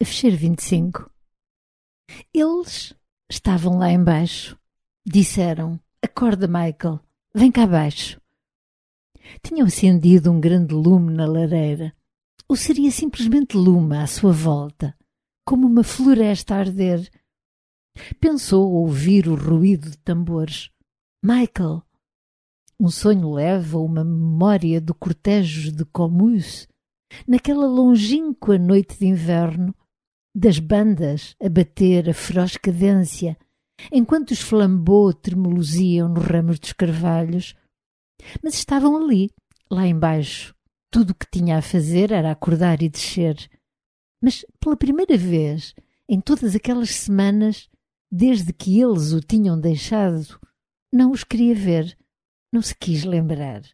Fechar 25. Eles estavam lá embaixo. Disseram: acorda, Michael, vem cá abaixo. Tinham acendido um grande lume na lareira. Ou seria simplesmente lume à sua volta, como uma floresta a arder. Pensou ouvir o ruído de tambores. Michael! Um sonho leve ou uma memória do cortejo de Comus, naquela longínqua noite de inverno, das bandas a bater a feroz cadência, enquanto os flambeaux tremuluziam nos ramos dos carvalhos. Mas estavam ali, lá embaixo. Tudo o que tinha a fazer era acordar e descer. Mas, pela primeira vez, em todas aquelas semanas, desde que eles o tinham deixado, não os queria ver, não se quis lembrar.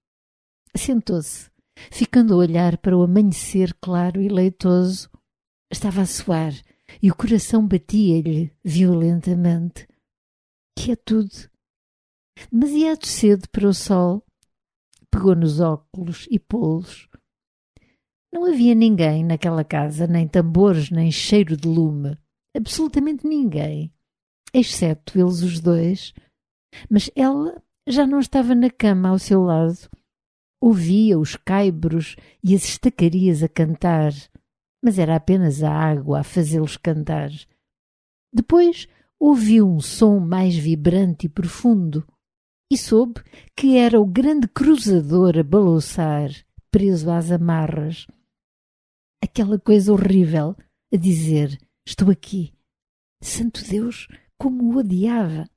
Sentou-se, ficando a olhar para o amanhecer claro e leitoso. Estava a suar e o coração batia-lhe violentamente. Quietude. Demasiado cedo para o sol. Pegou nos óculos e pô-los. Não havia ninguém naquela casa, nem tambores, nem cheiro de lume. Absolutamente ninguém, exceto eles os dois. Mas ela já não estava na cama ao seu lado. Ouvia os caibros e as estacarias a cantar, mas era apenas a água a fazê-los cantar. Depois ouviu um som mais vibrante e profundo e soube que era o grande cruzador a balouçar, preso às amarras. Aquela coisa horrível a dizer: estou aqui. Santo Deus, como o odiava!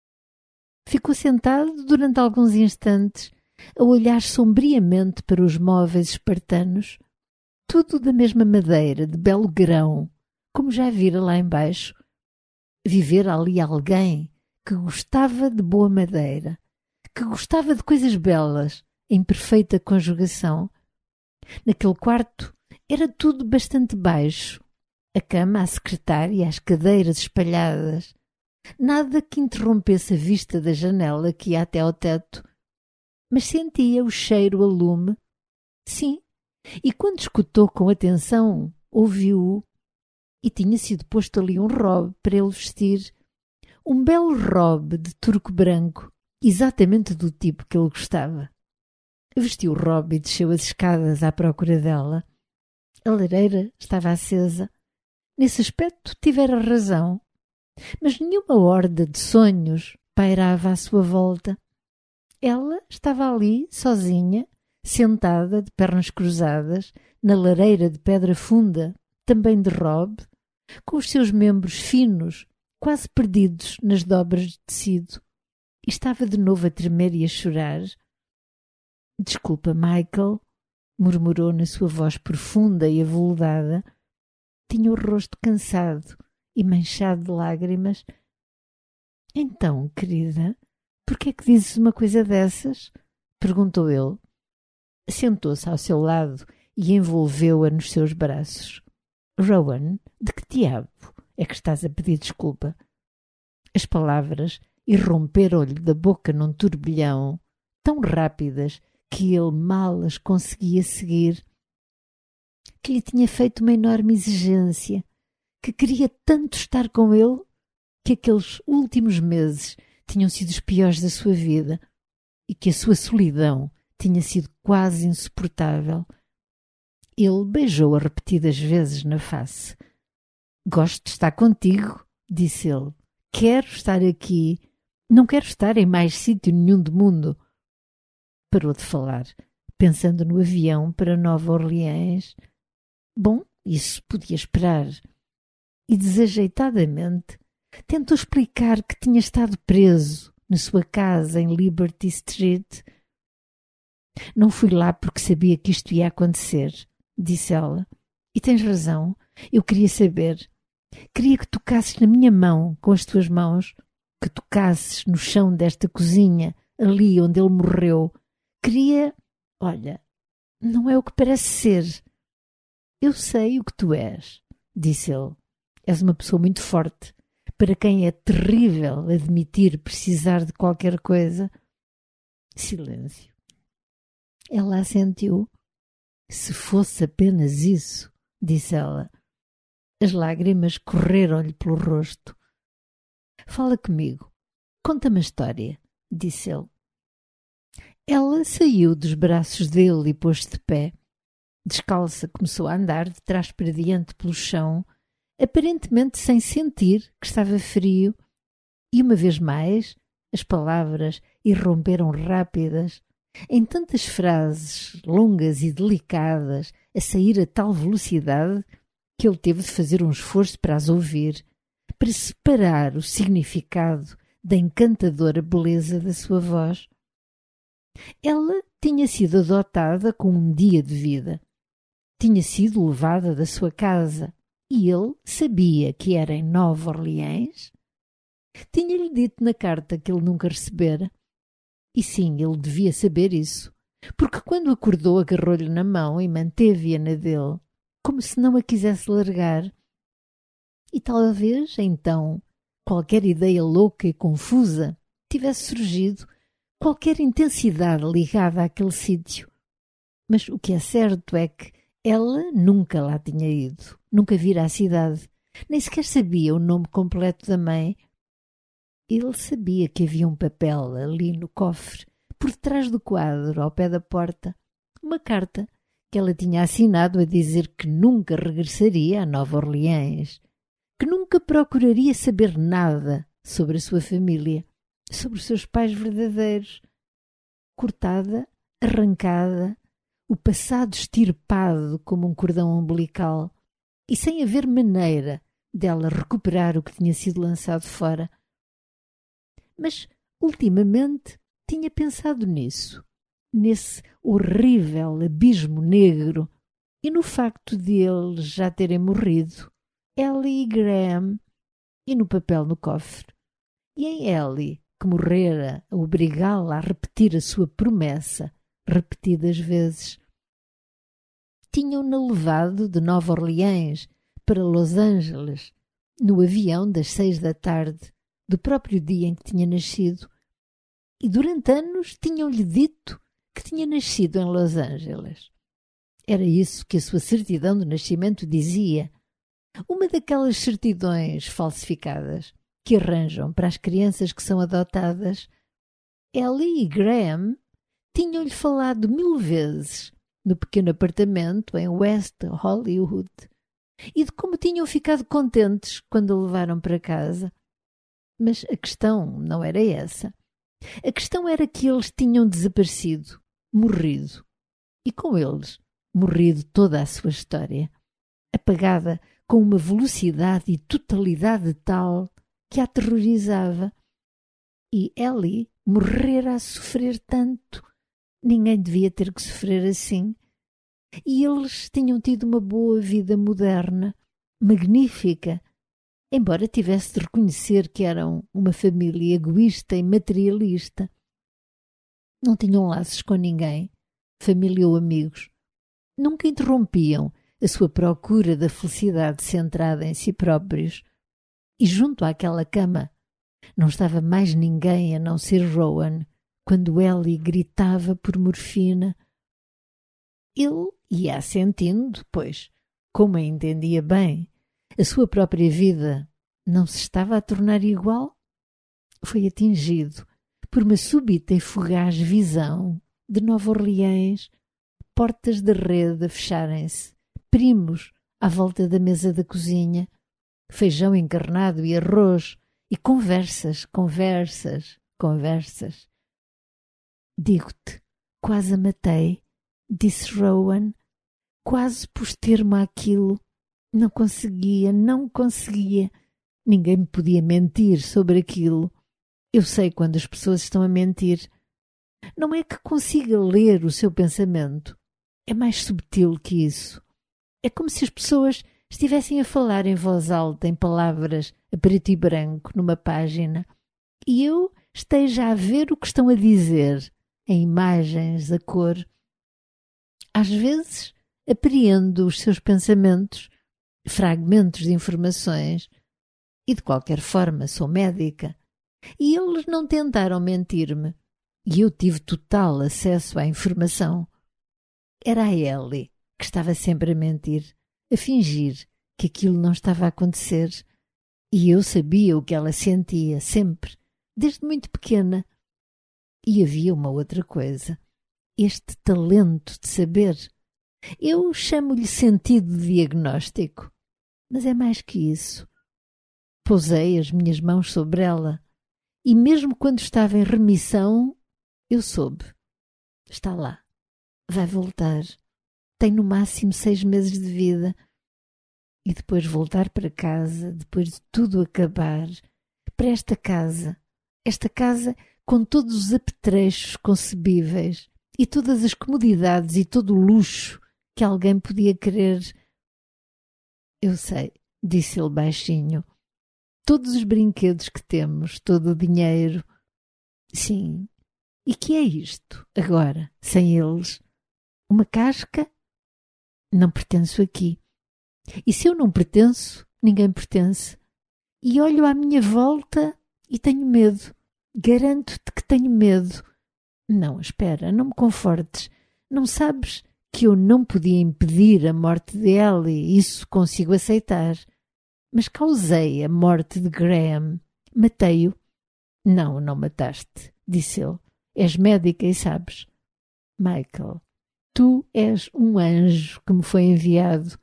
Ficou sentado durante alguns instantes, a olhar sombriamente para os móveis espartanos, tudo da mesma madeira, de belo grão, como já vira lá embaixo. Vivera ali alguém que gostava de boa madeira, que gostava de coisas belas, em perfeita conjugação. Naquele quarto era tudo bastante baixo. A cama, a secretária, as cadeiras espalhadas. Nada que interrompesse a vista da janela que ia até ao teto. Mas sentia o cheiro a lume. Sim, e quando escutou com atenção, ouviu-o. E tinha sido posto ali um robe para ele vestir. Um belo robe de turco branco, exatamente do tipo que ele gostava. Vestiu o robe e desceu as escadas à procura dela. A lareira estava acesa. Nesse aspecto tivera razão. Mas nenhuma horda de sonhos pairava à sua volta. Ela estava ali, sozinha, sentada, de pernas cruzadas, na lareira de pedra funda, também de robe, com os seus membros finos, quase perdidos nas dobras de tecido. E estava de novo a tremer e a chorar. Desculpa, Michael, murmurou na sua voz profunda e aveludada. Tinha o rosto cansado e manchado de lágrimas. Então, querida, por que é que dizes uma coisa dessas? Perguntou ele. Sentou-se ao seu lado e envolveu-a nos seus braços. Rowan, de que diabo é que estás a pedir desculpa? As palavras irromperam-lhe da boca num turbilhão, tão rápidas que ele mal as conseguia seguir. Que lhe tinha feito uma enorme exigência, que queria tanto estar com ele, que aqueles últimos meses tinham sido os piores da sua vida e que a sua solidão tinha sido quase insuportável. Ele beijou-a repetidas vezes na face. Gosto de estar contigo, disse ele. Quero estar aqui. Não quero estar em mais sítio nenhum do mundo. Parou de falar, pensando no avião para Nova Orleans. Bom, isso podia esperar. E desajeitadamente tentou explicar que tinha estado preso na sua casa em Liberty Street. Não fui lá porque sabia que isto ia acontecer, disse ela. E tens razão, eu queria saber. Queria que tocasses na minha mão com as tuas mãos, que tocasses no chão desta cozinha, ali onde ele morreu. Queria... Olha, não é o que parece ser. Eu sei o que tu és, disse ele. És uma pessoa muito forte, para quem é terrível admitir precisar de qualquer coisa. Silêncio. Ela assentiu. Se fosse apenas isso, disse ela. As lágrimas correram-lhe pelo rosto. Fala comigo. Conta-me a história, disse ele. Ela saiu dos braços dele e pôs-se de pé. Descalça, começou a andar de trás para diante pelo chão, aparentemente sem sentir que estava frio, e uma vez mais as palavras irromperam rápidas, em tantas frases longas e delicadas, a sair a tal velocidade que ele teve de fazer um esforço para as ouvir, para separar o significado da encantadora beleza da sua voz. Ela tinha sido adotada com um dia de vida. Tinha sido levada da sua casa e ele sabia que era em Nova Orleans. Tinha-lhe dito na carta que ele nunca recebera. E sim, ele devia saber isso, porque quando acordou agarrou-lhe na mão e manteve-a na dele, como se não a quisesse largar. E talvez, então, qualquer ideia louca e confusa tivesse surgido, qualquer intensidade ligada àquele sítio. Mas o que é certo é que ela nunca lá tinha ido, nunca vira a cidade, nem sequer sabia o nome completo da mãe. Ele sabia que havia um papel ali no cofre, por detrás do quadro, ao pé da porta, uma carta que ela tinha assinado a dizer que nunca regressaria a Nova Orleans, que nunca procuraria saber nada sobre a sua família, sobre os seus pais verdadeiros. Cortada, arrancada, o passado extirpado como um cordão umbilical, e sem haver maneira dela recuperar o que tinha sido lançado fora. Mas, ultimamente, tinha pensado nisso, nesse horrível abismo negro e no facto de eles já terem morrido, Ellie e Graham, e no papel no cofre. E em Ellie, que morrera a obrigá-la a repetir a sua promessa repetidas vezes. Tinham-na levado de Nova Orleans para Los Angeles, no avião das 6 da tarde, do próprio dia em que tinha nascido, e durante anos tinham-lhe dito que tinha nascido em Los Angeles. Era isso que a sua certidão de nascimento dizia, uma daquelas certidões falsificadas que arranjam para as crianças que são adotadas. Ellie e Graham tinham-lhe falado 1000 vezes no pequeno apartamento em West Hollywood e de como tinham ficado contentes quando a levaram para casa. Mas a questão não era essa. A questão era que eles tinham desaparecido, morrido. E com eles, morrido toda a sua história, apagada com uma velocidade e totalidade tal que a aterrorizava. E Ellie morrera a sofrer tanto. Ninguém devia ter que sofrer assim. E eles tinham tido uma boa vida moderna, magnífica, embora tivesse de reconhecer que eram uma família egoísta e materialista. Não tinham laços com ninguém, família ou amigos. Nunca interrompiam a sua procura da felicidade centrada em si próprios. E junto àquela cama não estava mais ninguém a não ser Rowan, quando Ellie gritava por morfina. Ele ia assentindo, pois, como a entendia bem, a sua própria vida não se estava a tornar igual. Foi atingido por uma súbita e fugaz visão de Nova Orleans, portas de rede a fecharem-se, primos à volta da mesa da cozinha, feijão encarnado e arroz, e conversas. Digo-te, quase a matei, disse Rowan, quase pus termo àquilo. Não conseguia. Ninguém me podia mentir sobre aquilo. Eu sei quando as pessoas estão a mentir. Não é que consiga ler o seu pensamento. É mais subtil que isso. É como se as pessoas estivessem a falar em voz alta, em palavras a preto e branco, numa página, e eu esteja a ver o que estão a dizer, em imagens, a cor. Às vezes apreendo os seus pensamentos, fragmentos de informações, e de qualquer forma sou médica, e eles não tentaram mentir-me, e eu tive total acesso à informação. Era a Ellie que estava sempre a mentir, a fingir que aquilo não estava a acontecer. E eu sabia o que ela sentia, sempre, desde muito pequena. E havia uma outra coisa, este talento de saber. Eu chamo-lhe sentido de diagnóstico, mas é mais que isso. Pousei as minhas mãos sobre ela e mesmo quando estava em remissão, eu soube. Está lá, vai voltar. Tem no máximo 6 meses de vida. E depois voltar para casa, depois de tudo acabar, para esta casa com todos os apetrechos concebíveis e todas as comodidades e todo o luxo que alguém podia querer. Eu sei, disse ele baixinho, todos os brinquedos que temos, todo o dinheiro. Sim, e que é isto, agora, sem eles? Uma casca? Não pertenço aqui. E se eu não pertenço, ninguém pertence. E olho à minha volta e tenho medo. Garanto-te que tenho medo. Não, espera, não me confortes. Não sabes que eu não podia impedir a morte de Ellie, isso consigo aceitar. Mas causei a morte de Graham. Matei-o. Não, não mataste, disse ele. És médica e sabes. Michael, tu és um anjo que me foi enviado.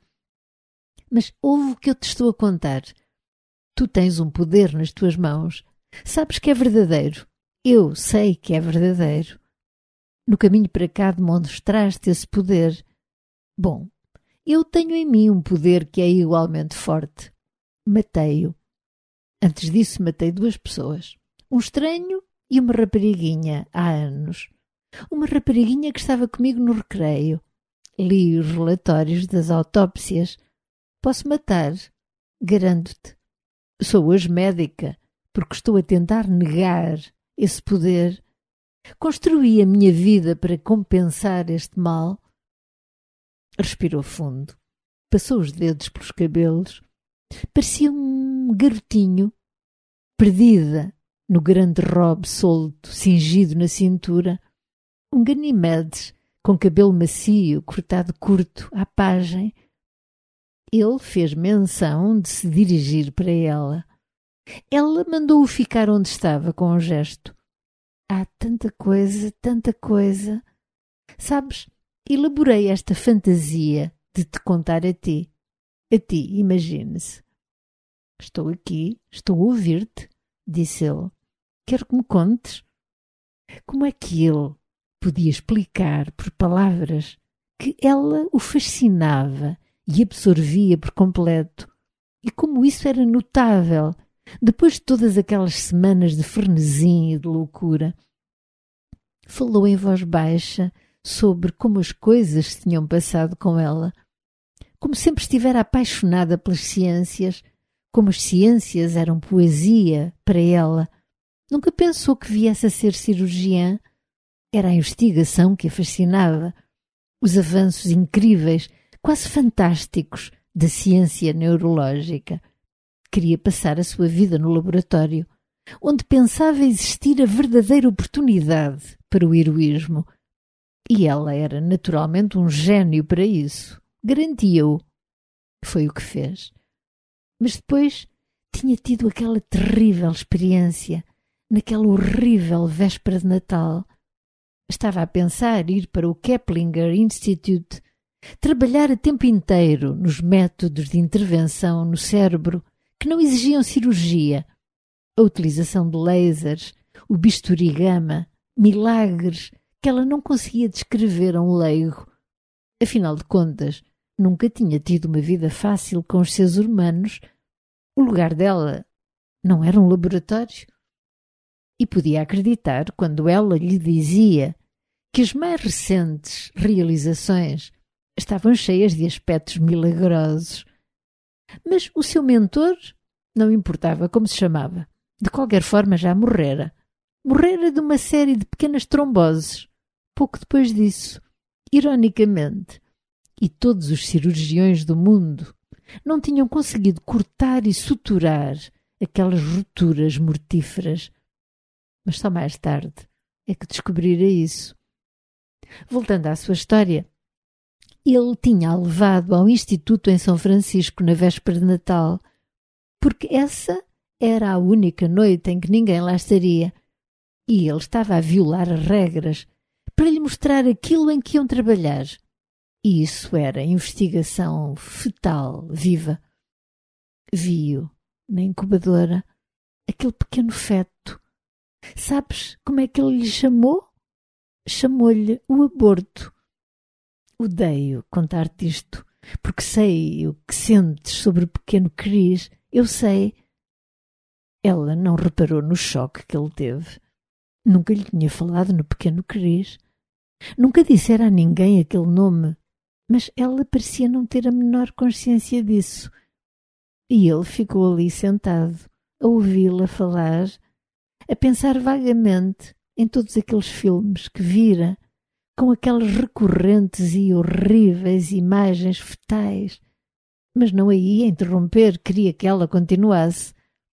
Mas ouve o que eu te estou a contar. Tu tens um poder nas tuas mãos. Sabes que é verdadeiro. Eu sei que é verdadeiro. No caminho para cá demonstraste esse poder. Bom, eu tenho em mim um poder que é igualmente forte. Matei-o. Antes disso matei 2 pessoas. Um estranho e uma rapariguinha, há anos. Uma rapariguinha que estava comigo no recreio. Li os relatórios das autópsias. Posso matar, garanto-te. Sou hoje médica, porque estou a tentar negar esse poder. Construí a minha vida para compensar este mal. Respirou fundo, passou os dedos pelos cabelos. Parecia um garotinho, perdida no grande robe solto, cingido na cintura. Um Ganimedes, com cabelo macio, cortado curto, à pagem. Ele fez menção de se dirigir para ela. Ela mandou-o ficar onde estava com um gesto. Há tanta coisa, tanta coisa. Sabes, elaborei esta fantasia de te contar a ti. A ti, imagine-se. Estou aqui, estou a ouvir-te, disse ele. Quero que me contes. Como é que ele podia explicar por palavras que ela o fascinava e absorvia por completo, e como isso era notável, depois de todas aquelas semanas de frenesim e de loucura. Falou em voz baixa sobre como as coisas se tinham passado com ela, como sempre estivera apaixonada pelas ciências, como as ciências eram poesia para ela. Nunca pensou que viesse a ser cirurgiã. Era a investigação que a fascinava, os avanços incríveis, quase fantásticos, da ciência neurológica. Queria passar a sua vida no laboratório, onde pensava existir a verdadeira oportunidade para o heroísmo. E ela era naturalmente um gênio para isso. Garantia-o. Foi o que fez. Mas depois tinha tido aquela terrível experiência, naquela horrível véspera de Natal. Estava a pensar ir para o Keplinger Institute, trabalhar a tempo inteiro nos métodos de intervenção no cérebro que não exigiam cirurgia, a utilização de lasers, o bisturi gama, milagres que ela não conseguia descrever a um leigo. Afinal de contas, nunca tinha tido uma vida fácil com os seres humanos. O lugar dela não era um laboratório. E podia acreditar quando ela lhe dizia que as mais recentes realizações estavam cheias de aspectos milagrosos. Mas o seu mentor não importava como se chamava. De qualquer forma já morrera. Morrera de uma série de pequenas tromboses. Pouco depois disso, ironicamente. E todos os cirurgiões do mundo não tinham conseguido cortar e suturar aquelas rupturas mortíferas. Mas só mais tarde é que descobrira isso. Voltando à sua história, Ele tinha-a levado ao instituto em São Francisco na véspera de Natal, porque essa era a única noite em que ninguém lá estaria, e ele estava a violar as regras para lhe mostrar aquilo em que iam trabalhar. E isso era investigação fetal viva. Vi-o na incubadora, aquele pequeno feto. Sabes como é que ele lhe chamou? Chamou-lhe o aborto. Odeio contar-te isto, porque sei o que sentes sobre o pequeno Chris. Eu sei. Ela não reparou no choque que ele teve. Nunca lhe tinha falado no pequeno Chris. Nunca dissera a ninguém aquele nome, mas ela parecia não ter a menor consciência disso. E ele ficou ali sentado, a ouvi-la falar, a pensar vagamente em todos aqueles filmes que vira, com aquelas recorrentes e horríveis imagens fetais. Mas não a ia interromper, queria que ela continuasse.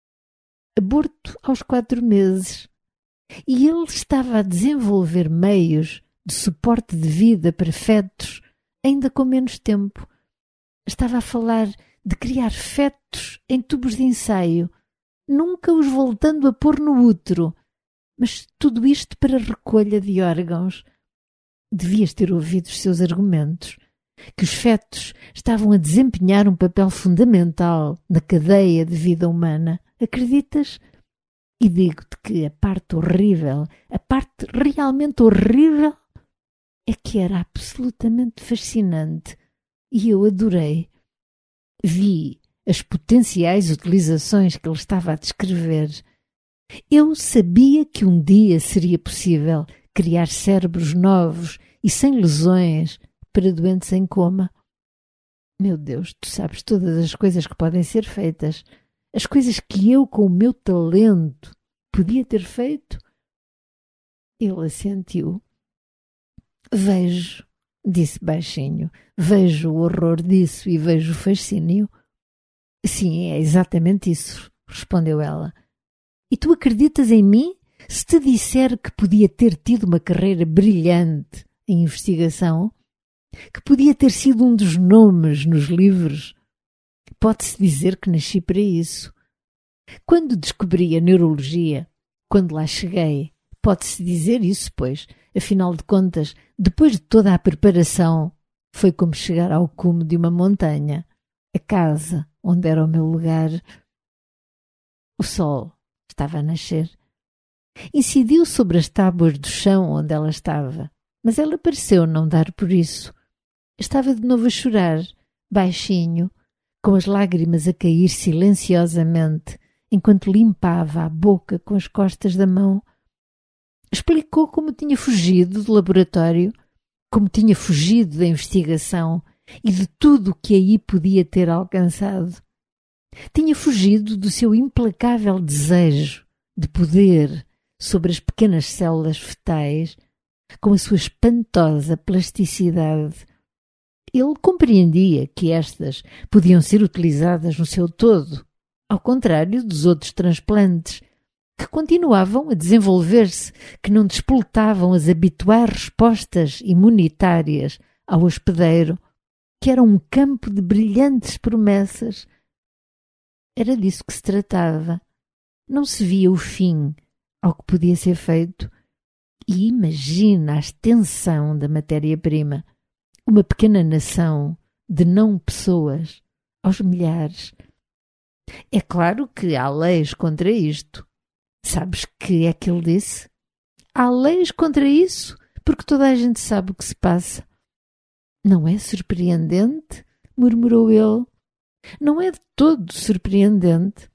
Aborto aos 4 meses. E ele estava a desenvolver meios de suporte de vida para fetos, ainda com menos tempo. Estava a falar de criar fetos em tubos de ensaio, nunca os voltando a pôr no útero, mas tudo isto para recolha de órgãos. Devias ter ouvido os seus argumentos, que os fetos estavam a desempenhar um papel fundamental na cadeia de vida humana. Acreditas? E digo-te que a parte horrível, a parte realmente horrível, é que era absolutamente fascinante e eu adorei. Vi as potenciais utilizações que ele estava a descrever. Eu sabia que um dia seria possível criar cérebros novos e sem lesões para doentes em coma. Meu Deus, tu sabes todas as coisas que podem ser feitas, as coisas que eu, com o meu talento, podia ter feito. Ele assentiu. Vejo, disse baixinho, vejo o horror disso e vejo o fascínio. Sim, é exatamente isso, respondeu ela. E tu acreditas em mim se te disser que podia ter tido uma carreira brilhante em investigação? Que podia ter sido um dos nomes nos livros? Pode-se dizer que nasci para isso. Quando descobri a neurologia, quando lá cheguei, pode-se dizer isso, pois, afinal de contas, depois de toda a preparação, foi como chegar ao cume de uma montanha, a casa onde era o meu lugar. O sol estava a nascer. Incidiu sobre as tábuas do chão onde ela estava, mas ela pareceu não dar por isso. Estava de novo a chorar, baixinho, com as lágrimas a cair silenciosamente, enquanto limpava a boca com as costas da mão. Explicou como tinha fugido do laboratório, como tinha fugido da investigação e de tudo o que aí podia ter alcançado. Tinha fugido do seu implacável desejo de poder sobre as pequenas células fetais, com a sua espantosa plasticidade. Ele compreendia que estas podiam ser utilizadas no seu todo, ao contrário dos outros transplantes, que continuavam a desenvolver-se, que não despoletavam as habituais respostas imunitárias ao hospedeiro, que era um campo de brilhantes promessas. Era disso que se tratava. Não se via o fim ao que podia ser feito. E imagina a extensão da matéria-prima. Uma pequena nação de não-pessoas aos milhares. É claro que há leis contra isto. Sabes que é que ele disse? Há leis contra isso, porque toda a gente sabe o que se passa. Não é surpreendente? Murmurou ele. Não é de todo surpreendente.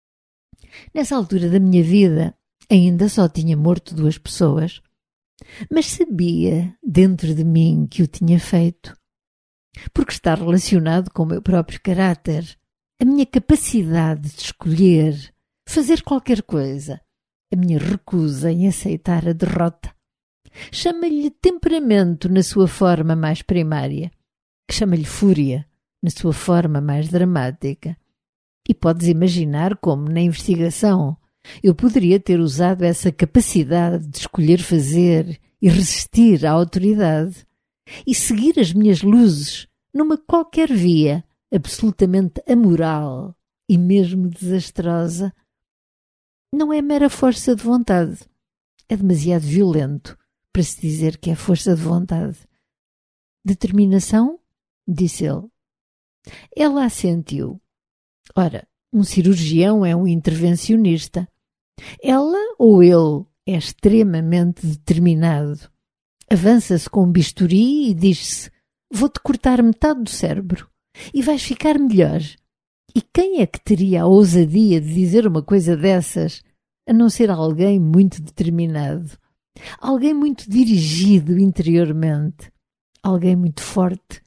Nessa altura da minha vida, ainda só tinha morto 2 pessoas, mas sabia dentro de mim que o tinha feito, porque está relacionado com o meu próprio caráter, a minha capacidade de escolher, fazer qualquer coisa, a minha recusa em aceitar a derrota. Chama-lhe temperamento na sua forma mais primária, que chama-lhe fúria na sua forma mais dramática. E podes imaginar como, na investigação, eu poderia ter usado essa capacidade de escolher fazer e resistir à autoridade. e seguir as minhas luzes numa qualquer via absolutamente amoral e mesmo desastrosa, não é mera força de vontade. É demasiado violento para se dizer que é força de vontade. Determinação? Disse ele. Ela assentiu. Ora, um cirurgião é um intervencionista. Ela ou ele é extremamente determinado. Avança-se com um bisturi e diz-se: vou-te cortar metade do cérebro e vais ficar melhor. E quem é que teria a ousadia de dizer uma coisa dessas, a não ser alguém muito determinado, alguém muito dirigido interiormente, alguém muito forte?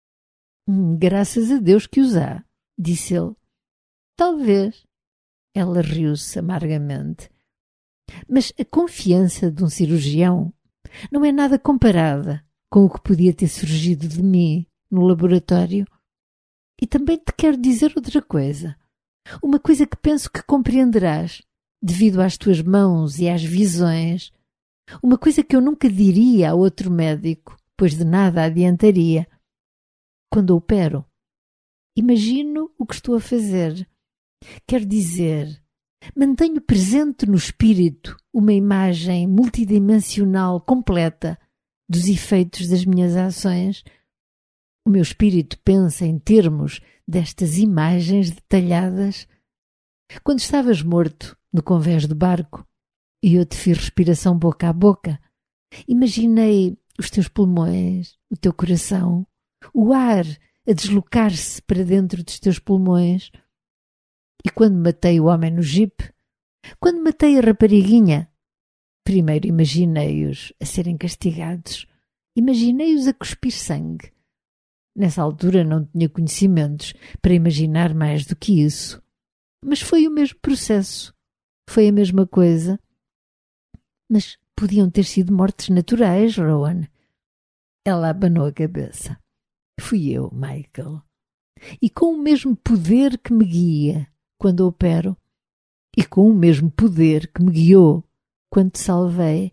Graças a Deus que os há, disse ele. Talvez. Ela riu-se amargamente. Mas a confiança de um cirurgião não é nada comparada com o que podia ter surgido de mim no laboratório. E também te quero dizer outra coisa. Uma coisa que penso que compreenderás, devido às tuas mãos e às visões. Uma coisa que eu nunca diria a outro médico, pois de nada adiantaria. Quando opero, imagino o que estou a fazer. Quer dizer, mantenho presente no espírito uma imagem multidimensional completa dos efeitos das minhas ações. O meu espírito pensa em termos destas imagens detalhadas. Quando estavas morto no convés do barco e eu te fiz respiração boca a boca, imaginei os teus pulmões, o teu coração, o ar a deslocar-se para dentro dos teus pulmões. E quando matei o homem no jipe, quando matei a rapariguinha, primeiro imaginei-os a serem castigados, imaginei-os a cuspir sangue. Nessa altura não tinha conhecimentos para imaginar mais do que isso. Mas foi o mesmo processo. Foi a mesma coisa. Mas podiam ter sido mortes naturais, Rowan. Ela abanou a cabeça. Fui eu, Michael. E com o mesmo poder que me guia quando opero, e com o mesmo poder que me guiou quando te salvei.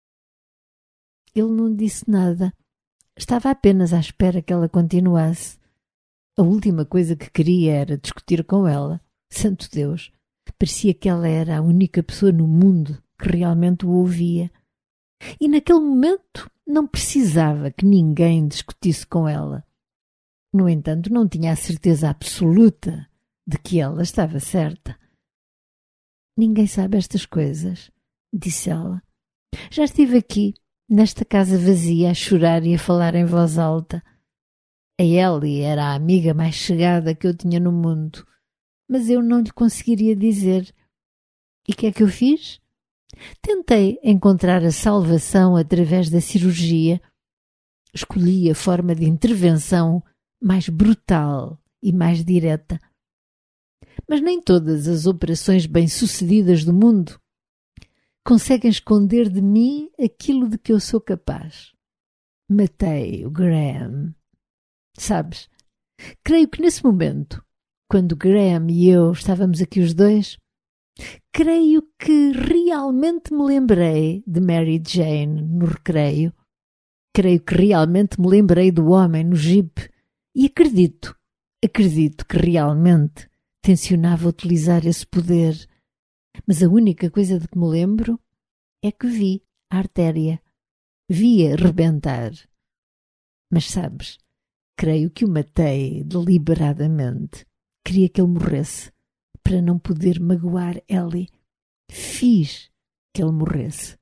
Ele não disse nada. Estava apenas à espera que ela continuasse. A última coisa que queria era discutir com ela. Santo Deus! Parecia que ela era a única pessoa no mundo que realmente o ouvia. E naquele momento não precisava que ninguém discutisse com ela. No entanto, não tinha a certeza absoluta de que ela estava certa. Ninguém sabe estas coisas, disse ela. Já estive aqui, nesta casa vazia, a chorar e a falar em voz alta. A Ellie era a amiga mais chegada que eu tinha no mundo, mas eu não lhe conseguiria dizer. E o que é que eu fiz? Tentei encontrar a salvação através da cirurgia. Escolhi a forma de intervenção mais brutal e mais direta. Mas nem todas as operações bem-sucedidas do mundo conseguem esconder de mim aquilo de que eu sou capaz. Matei o Graham. Sabes, creio que nesse momento, quando Graham e eu estávamos aqui os dois, creio que realmente me lembrei de Mary Jane no recreio. Creio que realmente me lembrei do homem no jipe e acredito que realmente tencionava utilizar esse poder. Mas a única coisa de que me lembro é que vi a artéria. Vi-a rebentar. Mas sabes, creio que o matei deliberadamente. Queria que ele morresse, para não poder magoar Ellie. Fiz que ele morresse.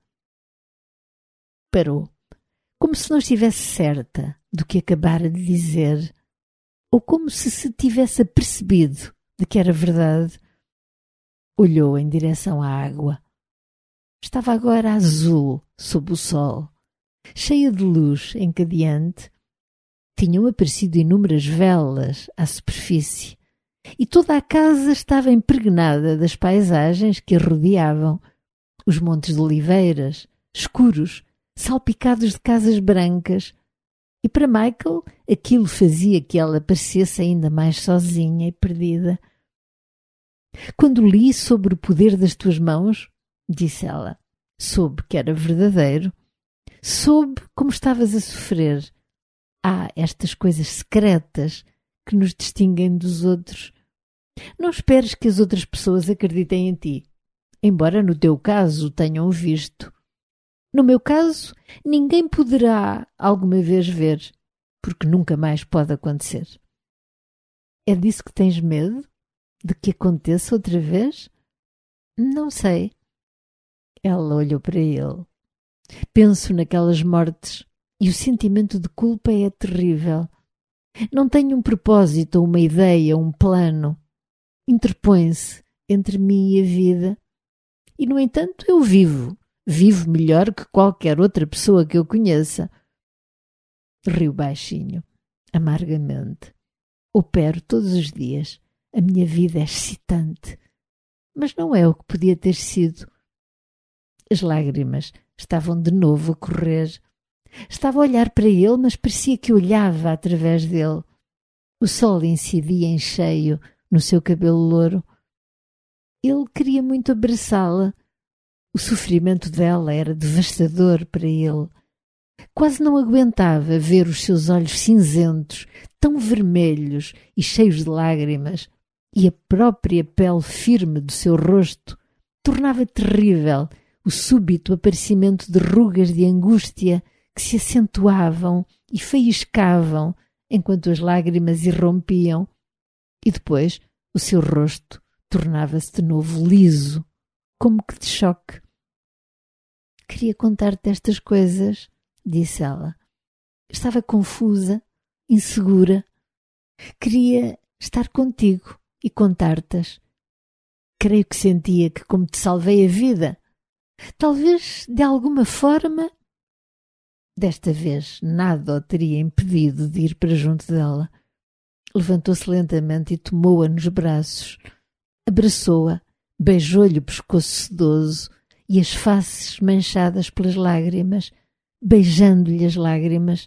Parou, como se não estivesse certa do que acabara de dizer, ou como se tivesse apercebido de que era verdade. Olhou em direção à água. Estava agora azul sob o sol, cheia de luz encadeante. Tinham aparecido inúmeras velas à superfície e toda a casa estava impregnada das paisagens que a rodeavam. Os montes de oliveiras, escuros, salpicados de casas brancas. E para Michael aquilo fazia que ela parecesse ainda mais sozinha e perdida. Quando li sobre o poder das tuas mãos, disse ela, soube que era verdadeiro. Soube como estavas a sofrer, Há estas coisas secretas que nos distinguem dos outros. Não esperes que as outras pessoas acreditem em ti, embora no teu caso o tenham visto. No meu caso, ninguém poderá alguma vez ver, porque nunca mais pode acontecer. É disso que tens medo? De que aconteça outra vez? Não sei. Ela olhou para ele. Penso naquelas mortes e o sentimento de culpa é terrível. Não tenho um propósito, uma ideia, um plano. Interpõe-se entre mim e a vida. E, no entanto, eu vivo. Vivo melhor que qualquer outra pessoa que eu conheça. Riu baixinho, amargamente. Opero todos os dias. A minha vida é excitante. Mas não é o que podia ter sido. As lágrimas estavam de novo a correr. Estava a olhar para ele, mas parecia que olhava através dele. O sol incidia em cheio no seu cabelo louro. Ele queria muito abraçá-la. O sofrimento dela era devastador para ele. Quase não aguentava ver os seus olhos cinzentos, tão vermelhos e cheios de lágrimas, e a própria pele firme do seu rosto tornava terrível o súbito aparecimento de rugas de angústia que se acentuavam e faiscavam enquanto as lágrimas irrompiam, e depois o seu rosto tornava-se de novo liso, como que de choque. Queria contar-te estas coisas, disse ela. Estava confusa, insegura. Queria estar contigo e contar-te-as. Creio que sentia que, como te salvei a vida, talvez de alguma forma. Desta vez nada o teria impedido de ir para junto dela. Levantou-se lentamente e tomou-a nos braços. Abraçou-a, beijou-lhe o pescoço sedoso e as faces manchadas pelas lágrimas, beijando-lhe as lágrimas.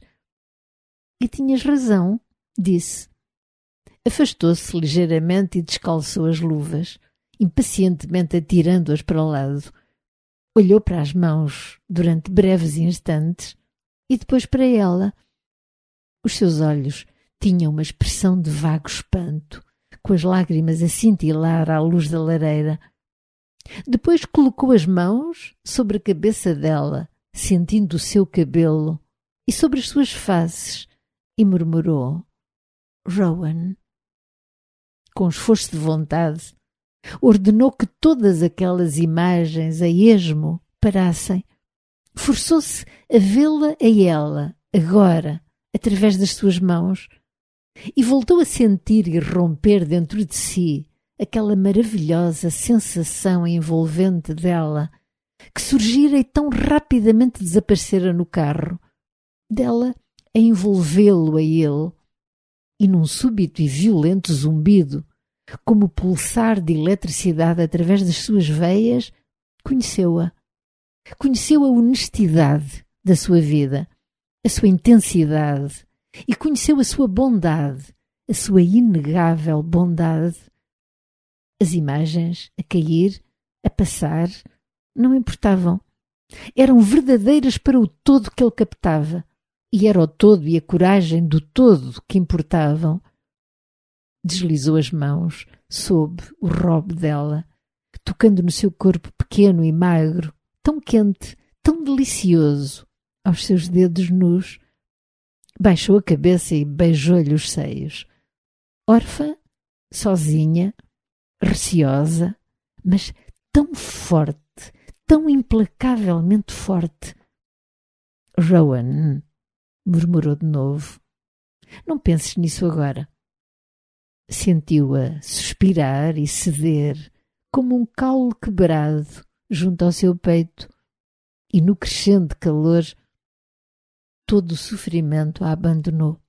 E tinhas razão, disse. Afastou-se ligeiramente e descalçou as luvas, impacientemente atirando-as para o lado. Olhou para as mãos durante breves instantes e depois para ela. Os seus olhos tinham uma expressão de vago espanto, com as lágrimas a cintilar à luz da lareira. Depois colocou as mãos sobre a cabeça dela, sentindo o seu cabelo, e sobre as suas faces, e murmurou: Rowan. Com esforço de vontade, ordenou que todas aquelas imagens a esmo parassem. Forçou-se a vê-la a ela, agora, através das suas mãos, e voltou a sentir irromper dentro de si aquela maravilhosa sensação envolvente dela, que surgira e tão rapidamente desaparecera no carro, dela a envolvê-lo a ele, e num súbito e violento zumbido, como o pulsar de eletricidade através das suas veias, conheceu-a. Conheceu a honestidade da sua vida, a sua intensidade, e conheceu a sua bondade, a sua inegável bondade. As imagens a cair, a passar, não importavam. Eram verdadeiras para o todo que ele captava, e era o todo e a coragem do todo que importavam. Deslizou as mãos sob o robe dela, tocando no seu corpo pequeno e magro, tão quente, tão delicioso, aos seus dedos nus. Baixou a cabeça e beijou-lhe os seios. Órfã, sozinha, receosa, mas tão forte, tão implacavelmente forte. Rowan, murmurou de novo. Não penses nisso agora. Sentiu-a suspirar e ceder, como um caule quebrado junto ao seu peito, e no crescente calor todo o sofrimento a abandonou.